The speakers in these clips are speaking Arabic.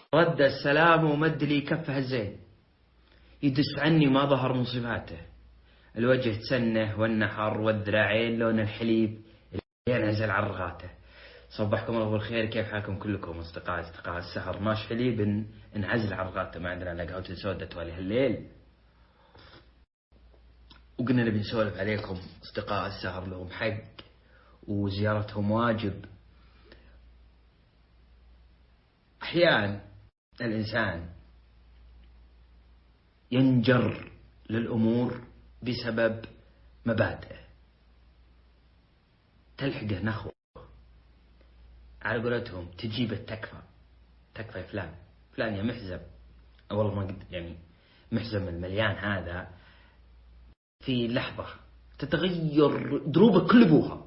رد السلام ومد لي كفه الزين، يدس عني ما ظهر من صفاته. الوجه تسنه والنحر والذراعين لون الحليب اللي ينعزل عن رغاته. صبحكم الله بالخير، كيف حالكم كلكم أصدقاء السهر؟ ماش حليب انعزل عن رغاته، ما عندنا إلا قهوة سودة توالي هالليل. وقلنا نبي نسولف عليكم أصدقاء السهر، لهم حق وزيارتهم واجب. أحيانا الإنسان ينجر للأمور بسبب مبادئه، تلحقه نخوة على قولتهم، تجيب تكفى فلان يا محزم، والله ما قد يعني محزم المليان هذا في لحظة تتغير دروبك كل ابوها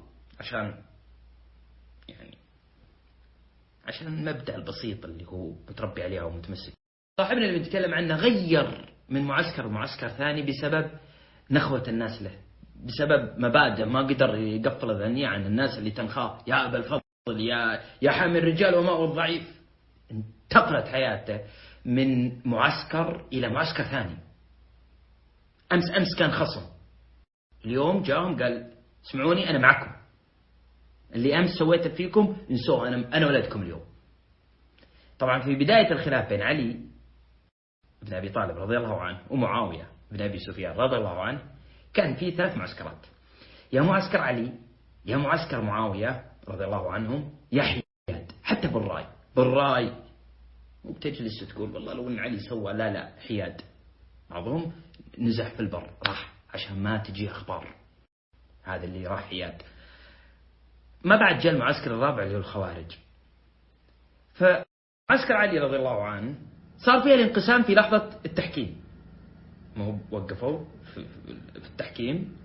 عشان المبدأ البسيط اللي هو متربي عليه ومتمسك. صاحبنا اللي بنتكلم عنه غير من معسكر لمعسكر ثاني بسبب نخوة الناس له، بسبب مبادئ ما قدر يقفل ذنيه عن الناس اللي تنخاه. يا أبا الفضل، يا حامي الرجال وماء الضعيف. انتقلت حياته من معسكر إلى معسكر ثاني. أمس كان خصم، اليوم جاهم قال اسمعوني أنا معكم، اللي أمس سويته فيكم انسوه، أنا ولدكم اليوم. طبعا في بداية الخلاف بين علي بن أبي طالب رضي الله عنه ومعاوية بن أبي سفيان رضي الله عنه كان في 3 معسكرات، يا معسكر علي يا معسكر معاوية رضي الله عنهم يا حياد. حتى بالرأي وبتجلس تقول والله لو أن علي سوى، لا حياد. بعضهم نزح في البر راح عشان ما تجي أخبار، هذا اللي راح حياد. ما بعد جاء المعسكر الرابع اللي هو الخوارج. فمعسكر علي رضي الله عنه صار فيها الانقسام في لحظة التحكيم، ما هو وقفوا في التحكيم.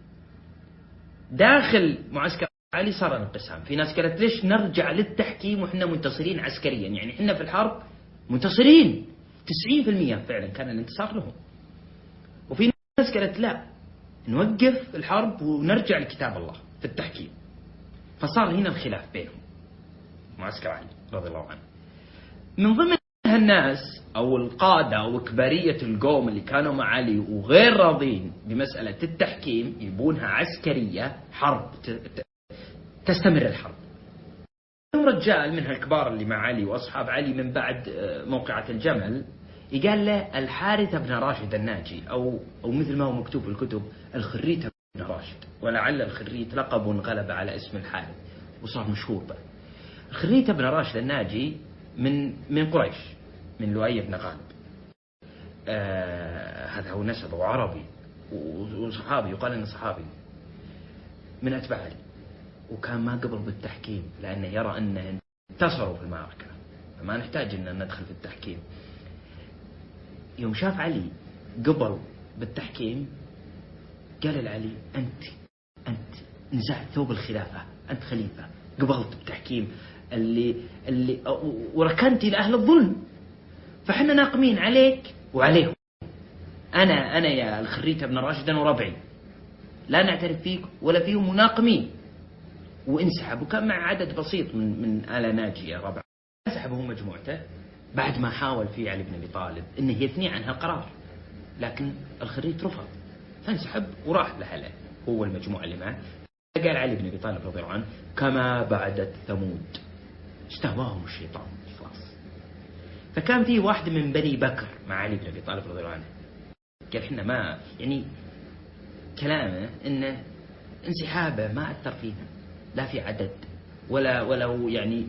داخل معسكر علي صار الانقسام، في ناس قالت ليش نرجع للتحكيم وإحنا منتصرين عسكريا، يعني إحنا في الحرب منتصرين 90% فعلا كان الانتصار لهم. وفي ناس قالت لا، نوقف الحرب ونرجع لكتاب الله في التحكيم. فصار هنا الخلاف بينهم معسكر علي رضي الله عنه. من ضمن الناس أو القادة أو كبارية القوم اللي كانوا مع علي وغير راضين بمسألة التحكيم، يبونها عسكرية، حرب تستمر الحرب. رجال من هالكبار اللي مع علي وأصحاب علي من بعد موقعة الجمل يقال له الحارث بن راشد الناجي، أو مثل ما هو مكتوب في الكتب الخريت بن راشد، ولعل الخريت لقب غلب على اسم الحارث وصار مشهور به. الخريت بن راشد الناجي من قريش، من لؤي بن غالب. هذا هو نسبه وعربي وصحابي، يقال انه صحابي من اتباع علي، وكان ما قبل بالتحكيم لانه يرى انه انتصروا في المعركه فما نحتاج ان ندخل في التحكيم. يوم شاف علي قبل بالتحكيم قال لعلي انت نزعت ثوب الخلافه، انت خليفه، قبلت بالتحكيم اللي وركنت إلى أهل الظلم، فحنا ناقمين عليك وعليهم. أنا يا الخريت بن راشد وربعي لا نعترف فيك ولا فيهم، مناقمين. وانسحب، وكان مع عدد بسيط من آل ناجي يا ربع. انسحب هو مجموعته بعد ما حاول فيه علي بن أبي طالب إنه يثني عن هالقرار، لكن الخريت رفض فانسحب وراح لهله هو المجموعة اللي معه. قال علي بن أبي طالب رضي الله عنه كما بعدت ثمود استهواهم الشيطان خلاص. فكان فيه واحد من بني بكر مع علي بن أبي طالب رضي الله عنه قال احنا ما يعني كلامه انه انسحابه ما أثر فينا لا في عدد ولو يعني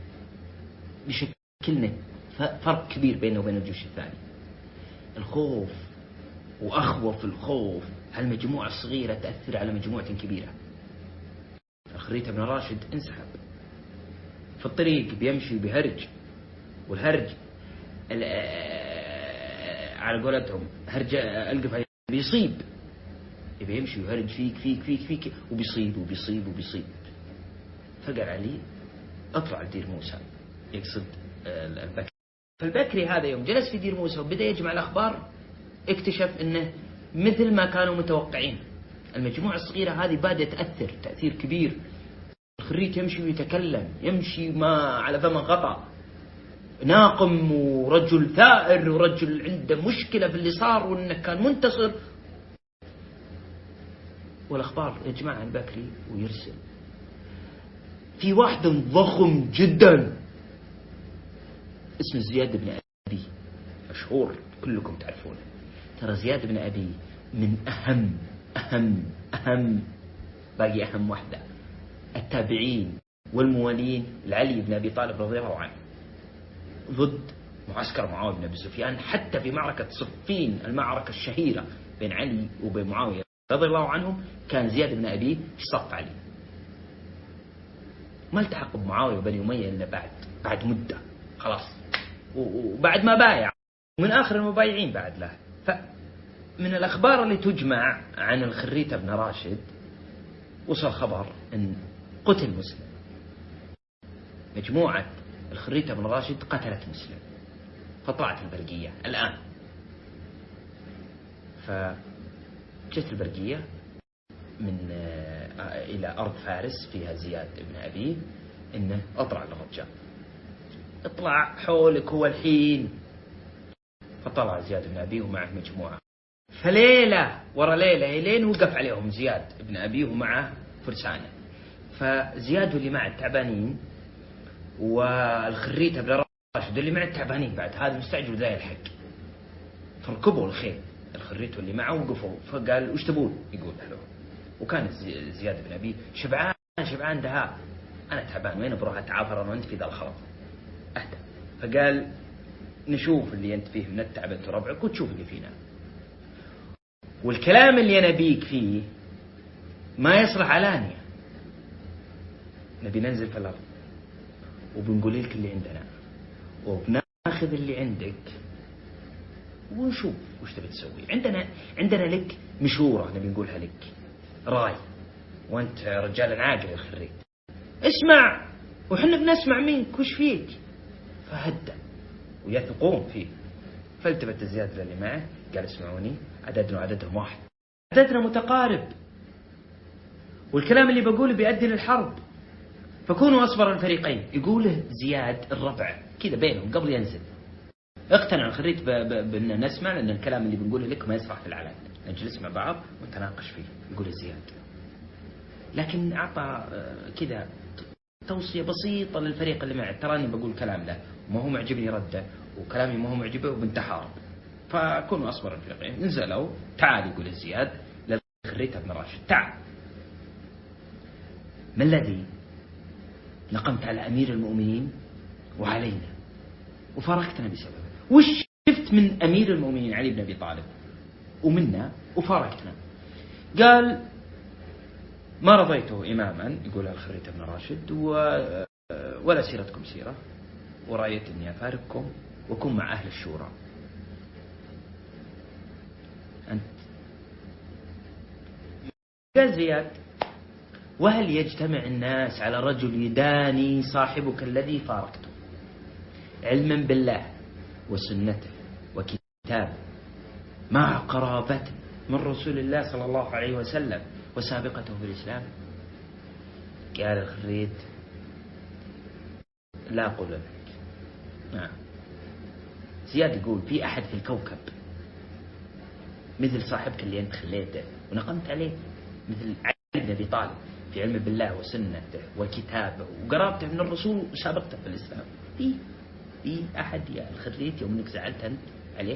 بشكلنا فرق كبير بينه وبين الجيش الثاني. الخوف وأخوف الخوف هالمجموعة الصغيرة تأثر على مجموعة كبيرة. الخريت بن راشد انسحب في الطريق بيمشي بهرج، والهرج على قولتهم هرج القف بيصيب، يبي يمشي ويهرج فيك وبيصيب. فقال علي اطلع لدير موسى، يقصد البكري. فالبكري هذا يوم جلس في دير موسى وبدأ يجمع الأخبار اكتشف انه مثل ما كانوا متوقعين، المجموعة الصغيرة هذه بدأت تأثر تأثير كبير. الخريت يمشي ويتكلم، يمشي ما على فم غطا، ناقم ورجل ثائر ورجل عنده مشكلة في اللي صار وإنه كان منتصر. والأخبار يا جماعة البكري ويرسل في واحد ضخم جدا اسمه زياد بن أبي، مشهور كلكم تعرفونه. ترى زياد بن أبي من أهم باقي أهم واحدة التابعين والموالين لعلي بن أبي طالب رضي الله عنه ضد معسكر معاوية بن أبي سفيان. حتى في معركة صفين المعركة الشهيرة بين علي وبين معاوية رضي الله عنهم كان زياد بن أبي في صف علي. ما التحق بمعاوية وبني أمية إلا بعد مدة خلاص، وبعد ما بايع من آخر المبايعين بعد له. فمن الأخبار اللي تجمع عن الخريت بن راشد وصل خبر أن قتل مسلم. مجموعة الخريت بن راشد قتلت مسلم، فطلعت البرقية الآن. فجت البرقية من إلى أرض فارس فيها زياد بن أبي إنه أطلع للرجال، اطلع حولك هو الحين. فطلع زياد بن أبي ومعه مجموعة، فليلة ورا ليلة لين وقف عليهم زياد بن أبي ومعه فرسانه. فزياد واللي معه تعبانين، والخريت بن راشد اللي معه تعبانين بعد، هذا مستعجل ذا يلحق. فركبوا الخيل الخريت واللي معه وقفوا. فقال وش تبون؟ يقول له. وكان زياد بن أبي شبعان دهاء، أنا تعبان وين بروح أتعافر أنا وأنت في ذا الخلط، أهدى. فقال نشوف اللي أنت فيه من التعب أنت وربعك وتشوف اللي فينا، والكلام اللي أنا بيك فيه ما يصلح علانية. نبي ننزل في الأرض وبنقول لك اللي عندنا وبناخذ اللي عندك ونشوف وش تبي تسوي. عندنا لك مشورة نبي نقولها لك، راي، وانت رجال عاقل يا الخريت، اسمع وحنا بنسمع منك وش فيك. فهدى ويثقون فيه. فالتفت زياد اللي معه قال اسمعوني، عددنا وعددهم واحد، عددنا متقارب، والكلام اللي بقوله بيؤدي للحرب، فكونوا أصبر الفريقين. يقوله زياد الربع كذا بينهم قبل ينزل. اقتنع الخريت بأن نسمع، لأن الكلام اللي بنقوله لك ما يصلح في العلن، نجلس مع بعض ونتناقش فيه. يقول زياد، لكن أعطى كذا توصية بسيطة للفريق اللي معه، تراني بقول كلام له وما هو معجبني رده، وكلامي ما هو معجبه وبنتحارب، فكونوا أصبر الفريقين. نزلوا. تعال يقول زياد للخريت بن راشد، تعال، ما الذي نقمت على أمير المؤمنين وعلينا وفارقتنا بسببه؟ وش شفت من أمير المؤمنين علي بن أبي طالب ومنا وفارقتنا؟ قال ما رضيته إماما، يقول الخريت بن راشد، ولا سيرتكم سيرة، ورأيت أني أفارقكم وكن مع أهل الشورى. أنت قال زياد، وهل يجتمع الناس على رجل يداني صاحبك الذي فارقته علما بالله وسنته وكتابه مع قرابته من رسول الله صلى الله عليه وسلم وسابقته في الإسلام؟ قال الخريت لا أقول لك. نعم. زياد يقول في أحد في الكوكب مثل صاحبك اللي أنت خليته ونقمت عليه، مثل علي بن أبي طالب في علم بالله وسنته وكتابه وقرابته من الرسول وسابقته في الإسلام؟ في أحد يا الخريت يوم أنك زعلت أنت عليه؟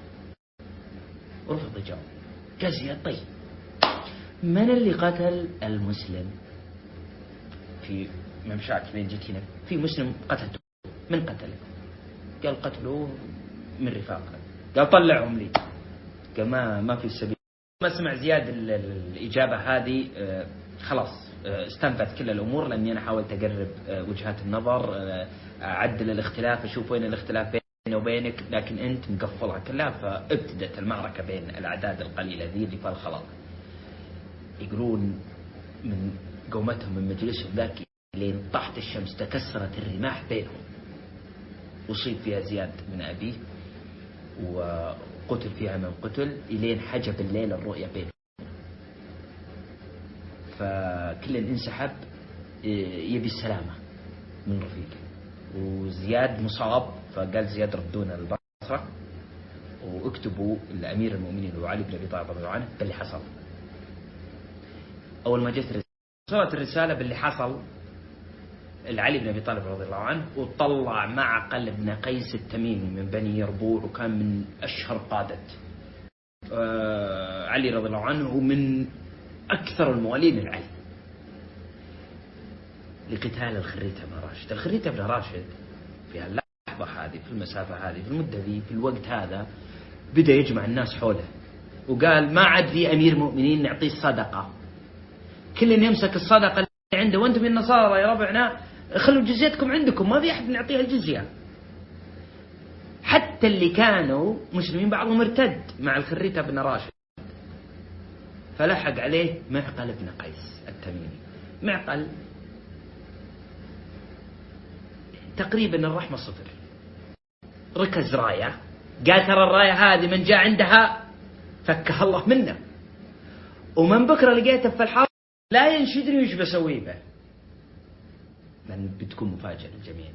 ورفض الجواب. قال زياد طيب من اللي قتل المسلم في ممشاك لين جيت هنا؟ في مسلم قتلته، من قتله؟ قال قتلوه من رفاقه. قال طلعهم لي. قال ما في سبيل. ما سمع زياد الإجابة هذه خلاص استنفت كل الأمور، لأني أنا حاولت أقرب وجهات النظر، أعدل الاختلاف، أشوف وين الاختلاف بيني وبينك، لكن أنت مقفلها كلها. فابتدت المعركة بين الأعداد القليلة ذي اللي فالخلط. يقولون من قومتهم من مجلسهم ذاك لين طحت الشمس تكسرت الرماح بينهم، أصيب فيها زياد بن أبيه وقتل فيها من قتل، إلين حجب الليل الرؤية بينهم. فكل انسحب يبي السلامة من رفيقه، وزياد مصاب، فقال زياد ردونا للبصرة واكتبوا لأمير المؤمنين وعلي بن أبي طالب رضي الله عنه باللي حصل. أول ما جت وصلت الرسالة باللي حصل العلي بن أبي طالب رضي الله عنه، وطلع معقل بن قيس التميمي من بني يربوع، وكان من أشهر قادة علي رضي الله عنه ومن أكثر الموالين العلي لقتال الخريتة بن راشد. الخريتة بن راشد في اللحظة هذه، في المسافة هذه، في المدة ذي، في الوقت هذا بدأ يجمع الناس حوله وقال ما عاد في أمير مؤمنين نعطيه الصدقة، كل يمسك الصدقة اللي عنده، وانتم النصارى يا ربعنا خلوا جزيتكم عندكم، ما في أحد نعطيها الجزية. حتى اللي كانوا مسلمين بعضهم ارتد مع الخريتة بن راشد، فلحق عليه معقل بن قيس التميمي. معقل تقريبا الرحمة صفر، ركز راية، قال ترى الراية هذه من جاء عندها فكها الله منه، ومن بكرة لقيته في الحرب لا ينشدني وش بسوي به، لأن بتكون مفاجأة للجميع.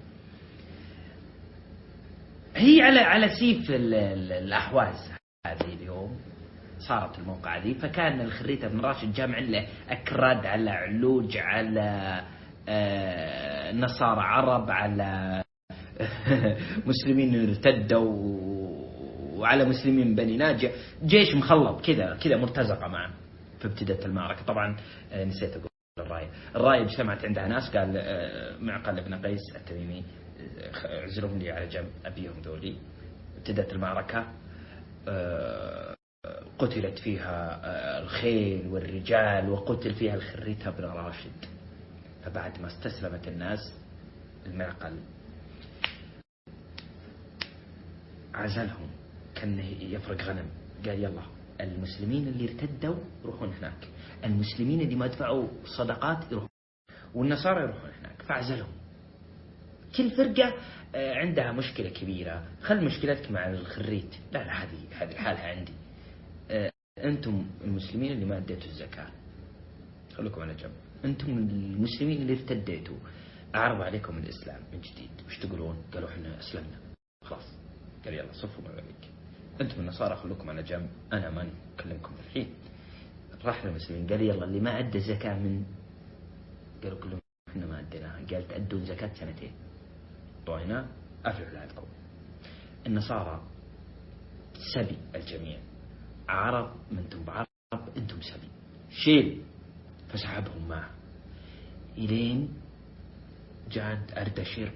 هي على سيف الأحواز هذه اليوم صارت الموقع هذه. فكان الخريتة بن راشد جامع له أكراد على علوج على نصارى عرب على مسلمين ارتدوا وعلى مسلمين بني ناجية، جيش مخلط كذا مرتزقة معه. فابتدت المعركة. طبعا نسيت أقول الراية اجتمعت عندها ناس، قال معقل بن قيس التميمي اعزلهم لي على جنب أبيهم ذولي. ابتدت المعركة، قتلت فيها الخيل والرجال، وقتل فيها الخريتة بن راشد. فبعد ما استسلمت الناس المعقل عزلهم، كان يفرق غنم، قال يلا المسلمين اللي ارتدوا يروحون هناك، المسلمين اللي ما دفعوا صدقات يروحون، والنصارى يروحون هناك. فعزلهم. كل فرقة عندها مشكلة كبيرة، خل مشكلتك مع الخريت، لا هذه حالها عندي. أنتم المسلمين اللي ما أديتوا الزكاة خلوكم على جنب، أنتم المسلمين اللي ارتديتوا أعرض عليكم الإسلام من جديد، وش تقولون؟ قالوا إحنا أسلمنا خلاص. قال يلا صفوا ما بينك، أنتم النصارى خلوكم على جنب، أنا ما نكلمكم الحين. راح للمسلمين قال يلا اللي ما أدى زكاة من، قالوا كلهم إحنا ما أديناها. قال تأدون زكاة سنتين، طوينا أفلحوا لعلكم. النصارى سبي الجميع، عرب منتم بعرب أنتم سبي، شيل. فسحبهم معه إلين جاد أردشير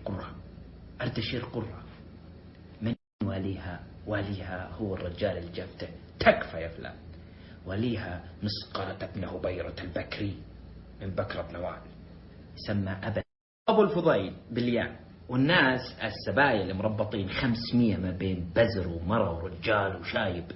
قرة. من واليها هو الرجال اللي جابته، تكفى يا فلان. وليها مسقرة بن هبيرة البكري من بكرة نوال، يسمى أبو الفضيل بالياء. والناس السبايا اللي مربطين 500 ما بين بزر ومرأة ورجال وشايب،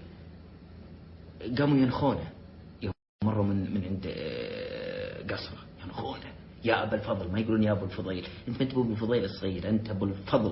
قاموا ينخونه يوم مروا من عند قصره، ينخونه يا أبا الفضل، ما يقولون يا أبو الفضيل، أنت ما تبو أبو الفضيل الصغير، أنت أبو الفضل،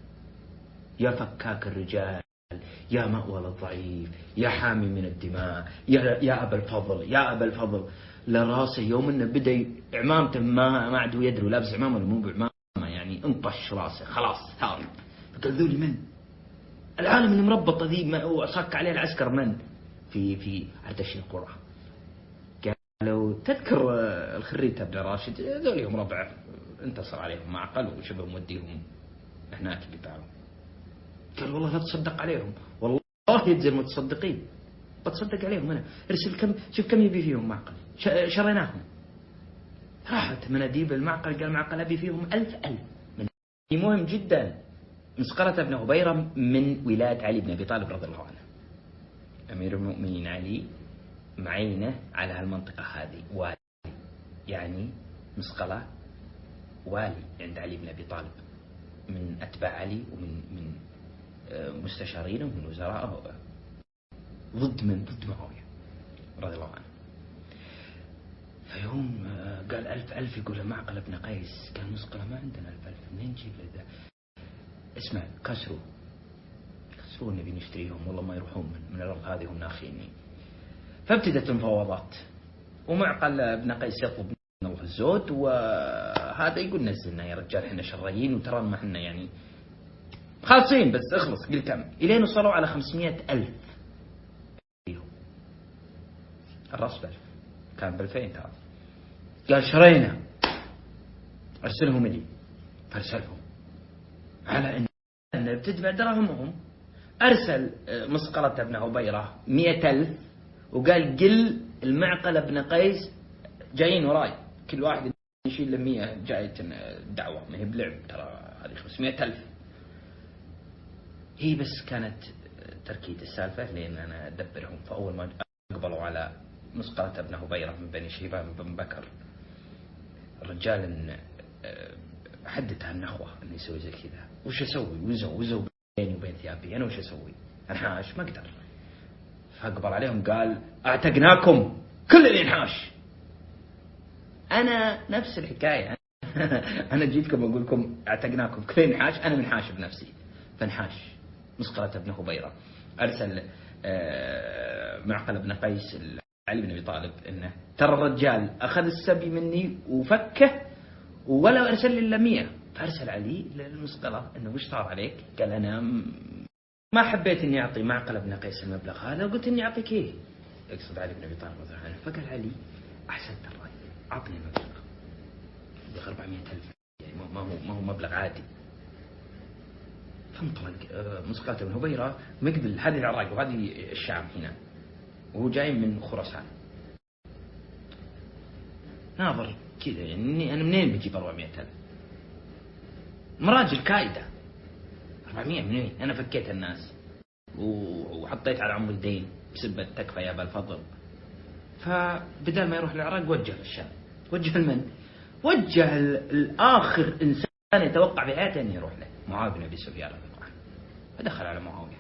يا فكاك الرجال، يا مأوى الضعيف، يا حامي من الدماء، يا أبا الفضل، يا أبا الفضل. لراسه يوم انه بدأ عمامته ما عدو يدري لابس عمامه ولا مو بعمامه، يعني انطش راسه خلاص ثار. فقال ذولي من العالم اللي مربطه ذي وصك عليه العسكر من في أردشير قرة. قالوا تذكر الخريتة بن راشد، ذولي هم ربع انتصر عليهم معقل وشبه موديهم هناك قتالهم. قال والله لا تصدق عليهم، والله يجزي المتصدقين، بتصدق عليهم أنا، ارسل شوف كم يبي فيهم معقل، شريناهم. راحت مناديب المعقل، قال معقل أبي فيهم 1000 مهم جدا. مسقرة بن هبيرة من ولاية علي بن أبي طالب رضي الله عنه، أمير المؤمنين علي معينة على هالمنطقة هذه، والي يعني مسقلة والي عند علي بن أبي طالب، من أتباع علي ومن مستشارينه ومن وزراءه، ضد معاوية رضي الله عنه. فيوم قال 1000 يقول معقل بن قيس، قال مسقلة ما عندنا 1000 منين نجيب له؟ اسمع كسروا نبي نشتريهم، والله ما يروحون من الأرض هذه هم ناخيني. فابتدت المفاوضات، ومعقل بن قيس يطلب من الله الزود، وهذا هذا يقول نزلنا يا رجال احنا شريين وترى ما احنا يعني خالصين بس اخلص قل كم. الين وصلوا على 500,000 الراس ب1000 كان ب2000 ترى. قال شرينا ارسلهم لي فارسلهم على ان بتدفع دراهمهم. ارسل مسقلة ابن هبيرة 100,000 وقال قل المعقل بن قيس جايين وراي كل واحد يشيل له 100 جاية دعوة ما هي بلعب ترى هذه 500,000. هي بس كانت تركيد السالفة لأن أنا أدبرهم. فأول ما أقبلوا على مسقلة ابن هبيرة من بني شيبان بن بكر الرجال حدث عن نخوة أنه يسوي زي كذا. وش أسوي وزو بيني وبين ثيابي أنا وش أسوي أنحاش ما أقدر. فأقبل عليهم قال أعتقناكم كل اللي ينحاش. أنا نفس الحكاية أنا جيتكم أقول لكم أعتقناكم كل اللي ينحاش. أنا منحاش بنفسي فانحاش مسقلة ابن هبيرة. أرسل معقل بن قيس علي بن أبي طالب إنه ترى الرجال أخذ السبي مني وفكه ولا أرسل لي إلا 100. فأرسل علي للمسقلة إنه وش صار عليك؟ قال أنا ما حبيت إني أعطي معقل بن قيس المبلغ هذا وقلت إني أعطيك إيه. يقصد علي بن أبي طالب رضي الله عنه. فقال علي أحسنت الرأي أعطني المبلغ بلغ 400,000 يعني ما هو مبلغ عادي. فانطلق مسقلة بن هبيرة مقبل هذه العراق وهذه الشام هنا وهو جاي من خراسان. ناظر كذا يعني أنا منين بجيب 400,000 مراجل كايدة 400 منين. أنا فكيت الناس وحطيت على عم الدين بسبة تكفى يا أبا الفضل. فبدال ما يروح العراق وجه للشام. وجه المن وجه الآخر إنسان يتوقع بحياته أن يروح له معاوية بن أبي سفيان رضي الله عنه. فدخل على معاوية.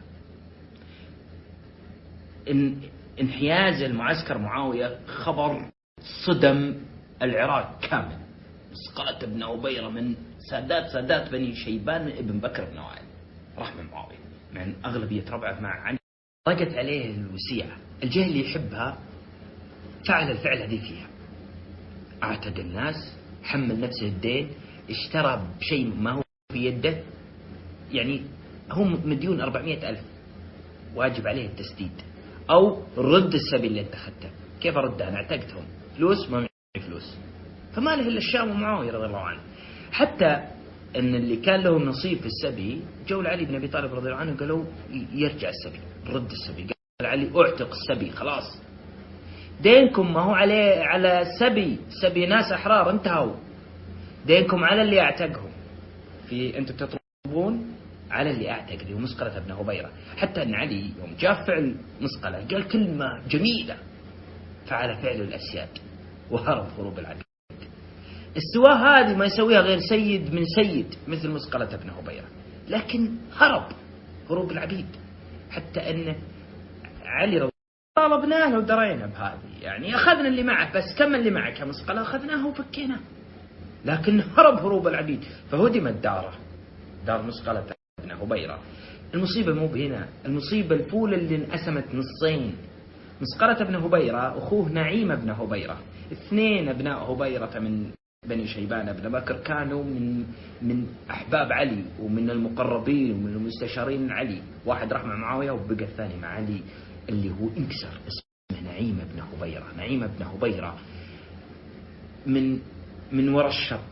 انحياز المعسكر معاوية خبر صدم العراق كامل. مسقلة ابن هبيرة من سادات بني شيبان ابن بكر بن وائل رحمه معاوية مع أن أغلبية ربعه مع عني ضاقت عليه الوسيعة. الجهة اللي يحبها فعل الفعل هذه فيها. أعتق الناس حمل نفسه الدين اشترى بشيء ما هو في يده يعني هو مديون 400,000 واجب عليه التسديد أو رد السبي اللي انت أخذته. كيف أردها؟ أنا اعتقتهم فلوس ما معي فلوس. فما له إلا الشام ومعاوية رضي الله عنه. حتى أن اللي كان له نصيب في السبي جو علي بن أبي طالب رضي الله عنه قالوا يرجع السبي رد السبي. قال علي اعتق السبي خلاص دينكم ما هو على سبي ناس أحرار انتهوا. دينكم على اللي أعتقهم. في أنتم تطلبون على اللي أعتق اللي هو مسقلة ابن هبيرة. حتى أن علي يوم جاء فعل مسقلة قال كلمة جميلة فعل فعل الأسياد وهرب هروب العبيد. السواء هذه ما يسويها غير سيد من سيد مثل مسقلة ابن هبيرة لكن هرب هروب العبيد. حتى أن علي رضي طالبناه ودرينا بهذه يعني أخذنا اللي معه بس كم اللي معك يا مسقلة أخذناه وفكيناه لكن هرب هروب العبيد. فهدمت داره دار مسقلة ابن هبيرة. المصيبة مو بهنا. المصيبة الفول اللي انقسمت نصين. مسقلة ابن هبيرة أخوه نعيم ابن هبيرة 2 أبناء هبيرة من بني شيبان ابن بكر كانوا من أحباب علي ومن المقربين ومن المستشارين علي. واحد راح مع معاوية وبقى الثاني مع علي اللي هو انكسر اسمه نعيم ابن هبيرة. نعيم ابن هبيرة من وراء الشط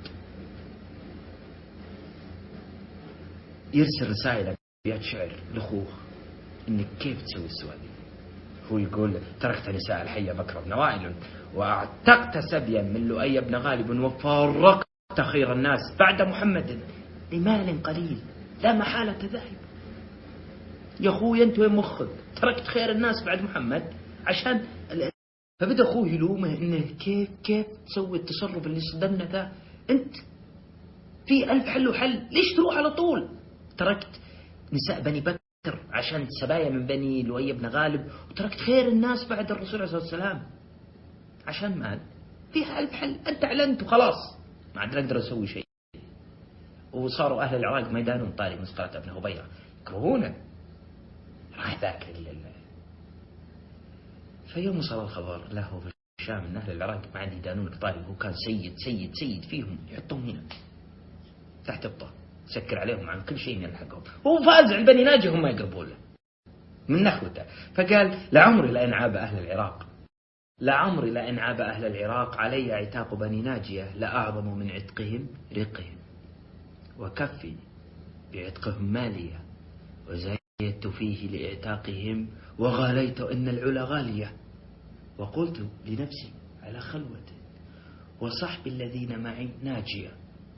يرسل رسائل أبيات شعر لأخوه إنك كيف تسوي السؤال. هو يقول تركت نساء الحية بكر بن وائل واعتقت سبيا من لؤي بن غالب وفارقت خير الناس بعد محمد لمال قليل لا محالة ذاهب. يا أخوي أنت وين مخك؟ تركت خير الناس بعد محمد عشان فبدأ أخوه يلومه إنه كيف تسوي التصرف اللي صدمنا ذا. أنت في 1000 حل وحل ليش تروح على طول؟ تركت نساء بني بكر عشان سبايا من بني لؤي بن غالب وتركت خير الناس بعد الرسول عليه الصلاة والسلام عشان مال. فيها 1000 حل. أنت أعلنت وخلاص ما عاد نقدر نسوي شيء. وصاروا أهل العراق ما يدانون طاري مسقلة ابن هبيرة يكرهونه راح ذاك في يوم وصل الخبر له في الشام أن أهل العراق ما عاد يدانون الطالب، هو كان سيد سيد سيد فيهم، يحطهم هنا تحت الطاولة، سكر عليهم عن كل شيء من حقهم، هو فاز عند بني ناجي هم ما يقربون له من نخوته. فقال لعمري لئن عاب أهل العراق، لعمري لئن عاب أهل العراق علي عتاق بني ناجية لأعظم من عتقهم رقهم، وكفي بعتقهم مالية وزيدت فيه لإعتاقهم وغاليت إن العلا غالية، وقلت لنفسي على خلوة وصحبي الذين معي ناجية،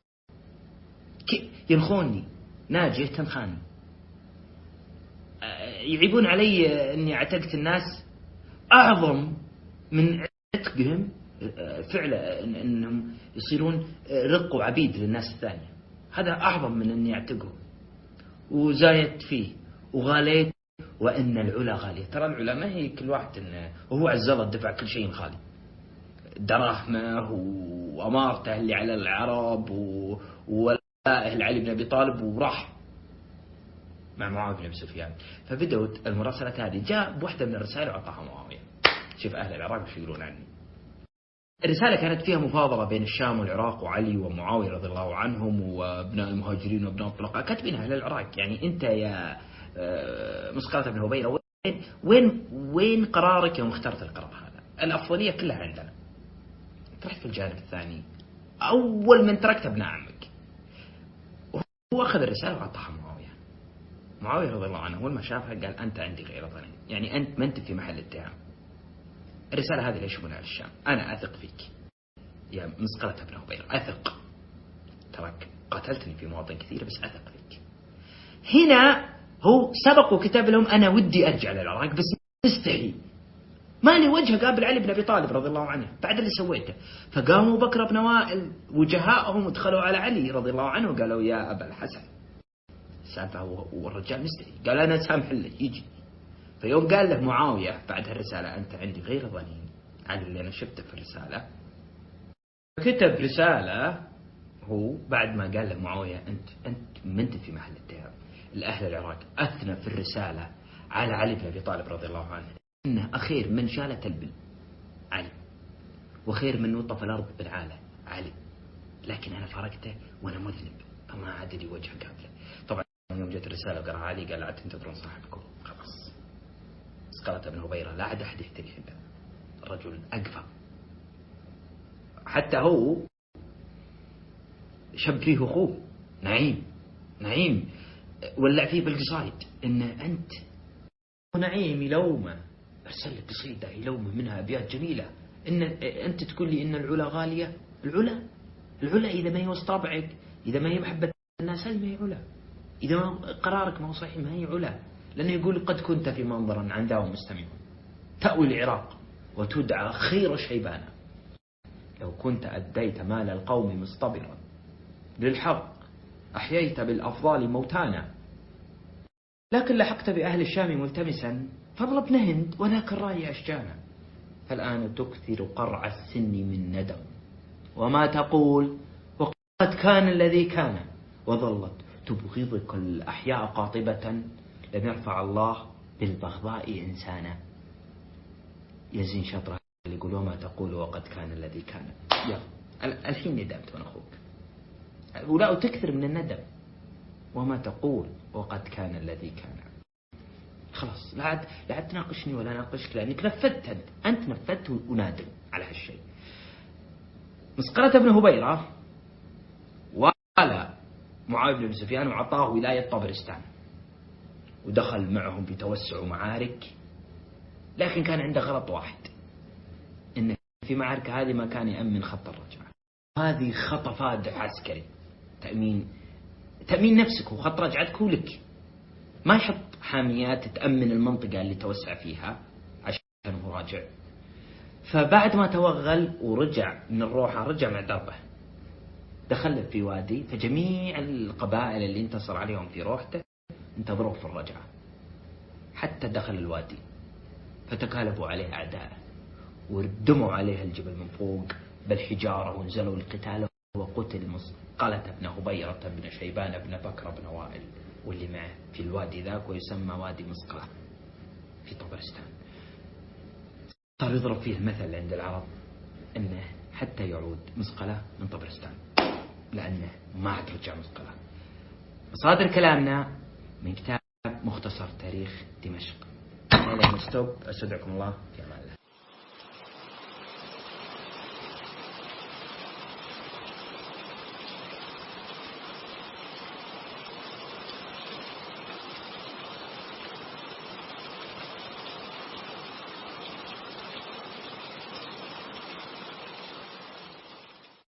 ينخوني ناجية تنخاني، يعيبون علي أني اعتقت الناس أعظم من عتقهم، فعلا أنهم يصيرون رق وعبيد للناس الثانية، هذا أعظم من أني أعتقهم، وزايدت فيه وغاليت وإن العلا غالية. ترى العلا ما هي كل واحد وهو عز الله دفع كل شيء خالي، دراهمه وأمارته اللي على العرب وولائه لعلي بن أبي طالب، وراح مع معاوية بن أبي سفيان. فبدأت المراسلة هذه، جاء بوحدة من الرسائل وعطاها معاوية، شوف أهل العراق وش يقولون عني. الرسالة كانت فيها مفاضلة بين الشام والعراق وعلي ومعاوية رضي الله عنهم وابناء المهاجرين وابناء الطلقاء، كاتبينها أهل العراق. يعني أنت يا مسقلة بن هبيرة وين قرارك يوم اخترت القرار هذا؟ الأفضلية كلها عندنا، رحت في الجانب الثاني، أول من تركت ابن عمك. هو أخذ الرسالة وعطاها معاوية رضي الله عنه، أول ما شافها قال أنت عندي غير ظنين، يعني أنت ما أنت في محل اتهام. الرسالة هذه ليش منها الشام؟ أنا أثق فيك يا مسقلة بن هبيرة، أثق، ترك قتلتني في مواطن كثيرة بس أثق فيك. هنا هو سبق وكتب لهم أنا ودي أرجع للعراق بس مستحي، ما لي وجه قابل علي بن أبي طالب رضي الله عنه بعد اللي سويته. فقاموا بكر بن وائل وجهائهم ودخلوا على علي رضي الله عنه وقالوا يا أبا الحسن، سالفه والرجال مستحي، قال أنا سامح له يجي. فيوم قال له معاوية بعد هالرسالة أنت عندي غير ظنين على اللي أنا شفته في الرسالة، كتب رسالة هو بعد ما قال له معاوية أنت ما أنت في محل اتهام. الأهل العراق أثنى في الرسالة على علي بن أبي طالب رضي الله عنه إنه أخير من شالة البل علي، وخير من نطف الأرض بالعالة علي، لكن أنا فرقته وأنا مذنب فما عاد لي وجه قابله. طبعا يوم جت الرسالة وقرأها علي قال لا تنتظرون صاحبكم، خلاص مسقلة بن هبيرة لا عاد أحد يهتدي عنده، الرجل أقفى، حتى هو شب فيه أخوه نعيم ولع فيه بالقصايد إن أنت ونعيم يلومه، أرسل لك قصيدة يلومه منها أبيات جميلة، إن أنت تقول لي إن العلا غالية. العلا إذا ما هي وسط طبعك، إذا ما هي محبة الناس هذه ما هي علا، إذا ما قرارك ما هو صحيح ما هي علا. لأنه يقول قد كنت في منظر عن داو مستمع تأوي العراق وتدعى خير شيبانا، لو كنت أديت مال القوم مصطبرا للحق أحييت بالأفضال موتانا، لكن لحقت بأهل الشام ملتمسا فضل ابن هند وذاك الراي أشجانا، فالآن تكثر قرع السن من ندم وما تقول وقد كان الذي كان، وظلت تبغضك الأحياء قاطبة لم يرفع الله بالبغضاء إنسانا. يزين شطرة اللي يقول وما تقول وقد كان الذي كان، يا الحين ندمت وانا أخوك، ولا تكثر من الندم، وما تقول وقد كان الذي كان، خلاص لا عاد تناقشني ولا ناقشك لأنك نفذت، أنت نفذت ونادم على هالشيء. مسقلة بن هبيرة وقال معاوية بن سفيان وعطاه ولاية طبرستان ودخل معهم في توسع ومعارك، لكن كان عنده غلط واحد، إن في معركة هذه ما كان يأمن خط الرجعة، هذه خطفات عسكري، تأمين نفسك وخط رجعتك ولك، ما يحط حاميات تأمن المنطقة اللي توسع فيها عشان هو راجع. فبعد ما توغل ورجع من الروحة رجع مع دربه، دخل في وادي، فجميع القبائل اللي انتصر عليهم في روحته انتظروه في الرجعة حتى دخل الوادي، فتكالبوا عليه أعداءه وردموا عليه الجبل من فوق بالحجارة ونزلوا القتال، وقتل مسقلة بن هبيرة بن شيبان بن بكر بن وائل واللي معه في الوادي ذاك، ويسمى وادي مسقلة في طبرستان. صار يضرب فيه المثل عند العرب أنه حتى يعود مسقلة من طبرستان، لأنه ما عاد رجع مسقلة. مصادر كلامنا من كتاب مختصر تاريخ دمشق. إلى ستوب، أستودعكم الله في